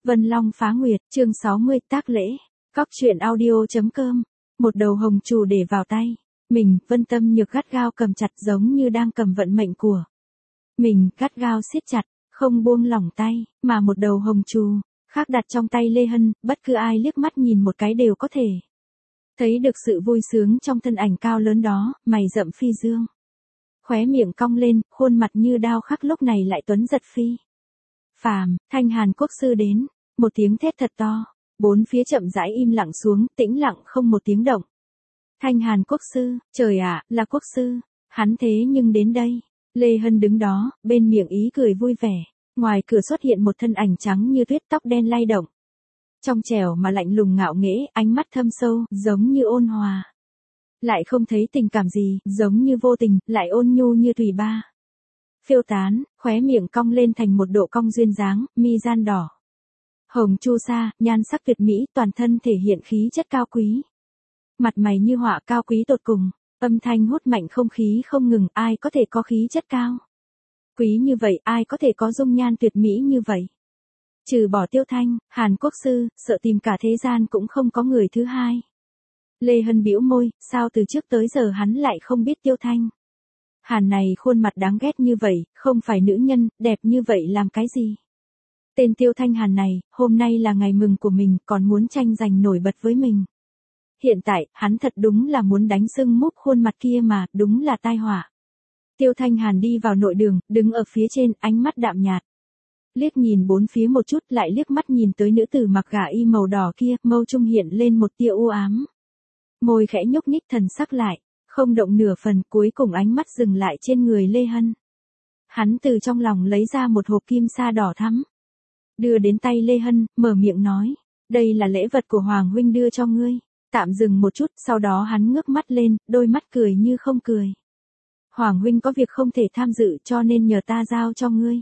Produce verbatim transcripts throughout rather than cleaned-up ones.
Vân Long Phá Nguyệt, chương sáu mươi, tác lễ. Cóc truyện audio.com. Một đầu hồng trù để vào tay. Mình, Vân Tâm Nhược gắt gao cầm chặt giống như đang cầm vận mệnh của mình, gắt gao siết chặt, không buông lỏng tay, mà một đầu hồng trù khác đặt trong tay Lê Hân, bất cứ ai liếc mắt nhìn một cái đều có thể thấy được sự vui sướng trong thân ảnh cao lớn đó, mày rậm phi dương. Khóe miệng cong lên, khuôn mặt như đao khắc lúc này lại tuấn giật phi phàm. Thanh Hàn Quốc sư đến, một tiếng thét thật to, bốn phía chậm rãi im lặng xuống, tĩnh lặng không một tiếng động. Thanh Hàn Quốc sư, trời ạ, là quốc sư, hắn thế nhưng đến đây. Lê Hân đứng đó, bên miệng ý cười vui vẻ, ngoài cửa xuất hiện một thân ảnh trắng như tuyết, tóc đen lay động. Trong trẻo mà lạnh lùng ngạo nghễ, ánh mắt thâm sâu, giống như ôn hòa. Lại không thấy tình cảm gì, giống như vô tình, lại ôn nhu như tùy ba. Phiêu tán, khóe miệng cong lên thành một độ cong duyên dáng, mi gian đỏ. Hồng chu sa, nhan sắc tuyệt mỹ, toàn thân thể hiện khí chất cao quý. Mặt mày như họa cao quý tột cùng, âm thanh hút mạnh không khí không ngừng, ai có thể có khí chất cao quý như vậy, ai có thể có dung nhan tuyệt mỹ như vậy. Trừ bỏ Tiêu Thanh, Hàn Quốc sư, sợ tìm cả thế gian cũng không có người thứ hai. Lê Hân bĩu môi, sao từ trước tới giờ hắn lại không biết Tiêu Thanh. Hàn này khuôn mặt đáng ghét như vậy, không phải nữ nhân, đẹp như vậy làm cái gì. Tên Tiêu Thanh Hàn này, hôm nay là ngày mừng của mình, còn muốn tranh giành nổi bật với mình. Hiện tại, hắn thật đúng là muốn đánh sưng múp khuôn mặt kia mà, đúng là tai họa. Tiêu Thanh Hàn đi vào nội đường, đứng ở phía trên, ánh mắt đạm nhạt. Liếc nhìn bốn phía một chút, lại liếc mắt nhìn tới nữ tử mặc gả y màu đỏ kia, mâu trung hiện lên một tia u ám. Môi khẽ nhúc nhích, thần sắc lại, không động nửa phần, cuối cùng ánh mắt dừng lại trên người Lê Hân. Hắn từ trong lòng lấy ra một hộp kim sa đỏ thắm, đưa đến tay Lê Hân, mở miệng nói, đây là lễ vật của Hoàng huynh đưa cho ngươi. Tạm dừng một chút, sau đó hắn ngước mắt lên, đôi mắt cười như không cười. Hoàng huynh có việc không thể tham dự cho nên nhờ ta giao cho ngươi.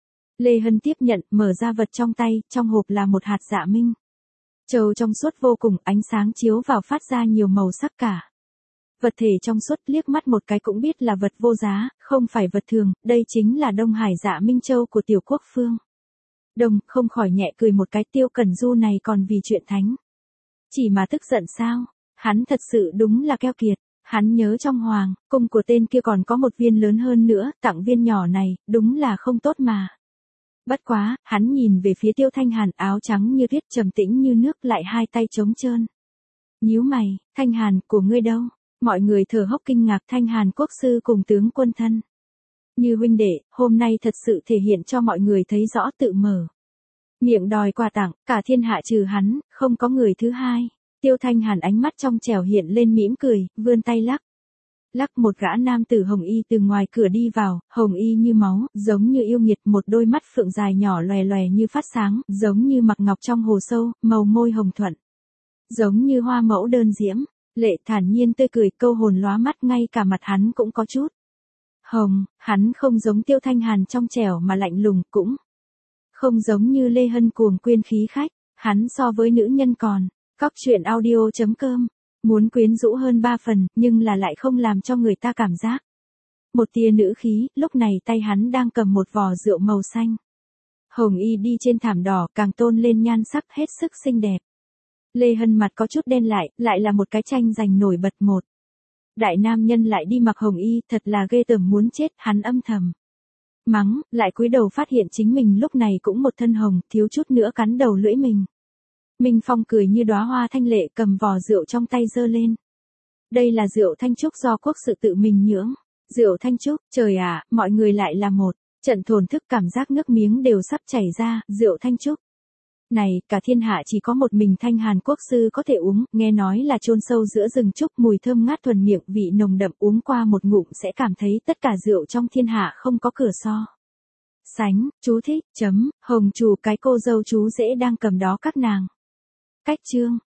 Lê Hân tiếp nhận, mở ra vật trong tay, trong hộp là một hạt dạ minh. Châu trong suốt vô cùng, ánh sáng chiếu vào phát ra nhiều màu sắc cả. Vật thể trong suốt liếc mắt một cái cũng biết là vật vô giá, không phải vật thường, đây chính là Đông Hải Dạ Minh Châu của Tiểu Quốc Phương. Đông không khỏi nhẹ cười một cái, Tiêu Cẩn Du này còn vì chuyện thánh chỉ mà tức giận sao? Hắn thật sự đúng là keo kiệt. Hắn nhớ trong hoàng cung của tên kia còn có một viên lớn hơn nữa, tặng viên nhỏ này, đúng là không tốt mà. Bất quá, hắn nhìn về phía Tiêu Thanh Hàn, áo trắng như tuyết, trầm tĩnh như nước, lại hai tay trống trơn. Nhíu mày, Thanh Hàn, của ngươi đâu? Mọi người thở hốc kinh ngạc. Thanh Hàn Quốc sư cùng tướng quân thân như huynh đệ, hôm nay thật sự thể hiện cho mọi người thấy rõ, tự mở miệng đòi quà tặng, cả thiên hạ trừ hắn, không có người thứ hai. Tiêu Thanh Hàn ánh mắt trong trẻo hiện lên mỉm cười, vươn tay lắc. Lắc một gã nam tử hồng y từ ngoài cửa đi vào, hồng y như máu, giống như yêu nghiệt, một đôi mắt phượng dài nhỏ lòe lòe như phát sáng, giống như mặc ngọc trong hồ sâu, màu môi hồng thuận, giống như hoa mẫu đơn diễm, lệ thản nhiên tươi cười, câu hồn lóa mắt, ngay cả mặt hắn cũng có chút hồng. Hắn không giống Tiêu Thanh Hàn trong trẻo mà lạnh lùng, cũng không giống như Lê Hân cuồng quyên khí khách, hắn so với nữ nhân còn. Cóc truyện audio.com. Muốn quyến rũ hơn ba phần, nhưng là lại không làm cho người ta cảm giác một tia nữ khí. Lúc này tay hắn đang cầm một vò rượu màu xanh. Hồng y đi trên thảm đỏ, càng tôn lên nhan sắc hết sức xinh đẹp. Lê Hân mặt có chút đen lại, lại là một cái tranh giành nổi bật. Một đại nam nhân lại đi mặc hồng y, thật là ghê tởm muốn chết. Hắn âm thầm mắng, lại cúi đầu phát hiện chính mình lúc này cũng một thân hồng, thiếu chút nữa cắn đầu lưỡi mình. Minh Phong cười như đóa hoa thanh lệ, cầm vò rượu trong tay giơ lên. Đây là rượu thanh trúc do quốc sự tự mình nhưỡng. Rượu thanh trúc, trời ạ, mọi người lại là một trận thổn thức, cảm giác nước miếng đều sắp chảy ra. Rượu thanh trúc này, cả thiên hạ chỉ có một mình Thanh Hàn Quốc sư có thể uống, nghe nói là chôn sâu giữa rừng trúc, mùi thơm ngát thuần miệng, vị nồng đậm, uống qua một ngụm sẽ cảm thấy tất cả rượu trong thiên hạ không có cửa so sánh. Chú thích, chấm, hồng chủ cái cô dâu chú rể đang cầm đó các nàng. Cách chương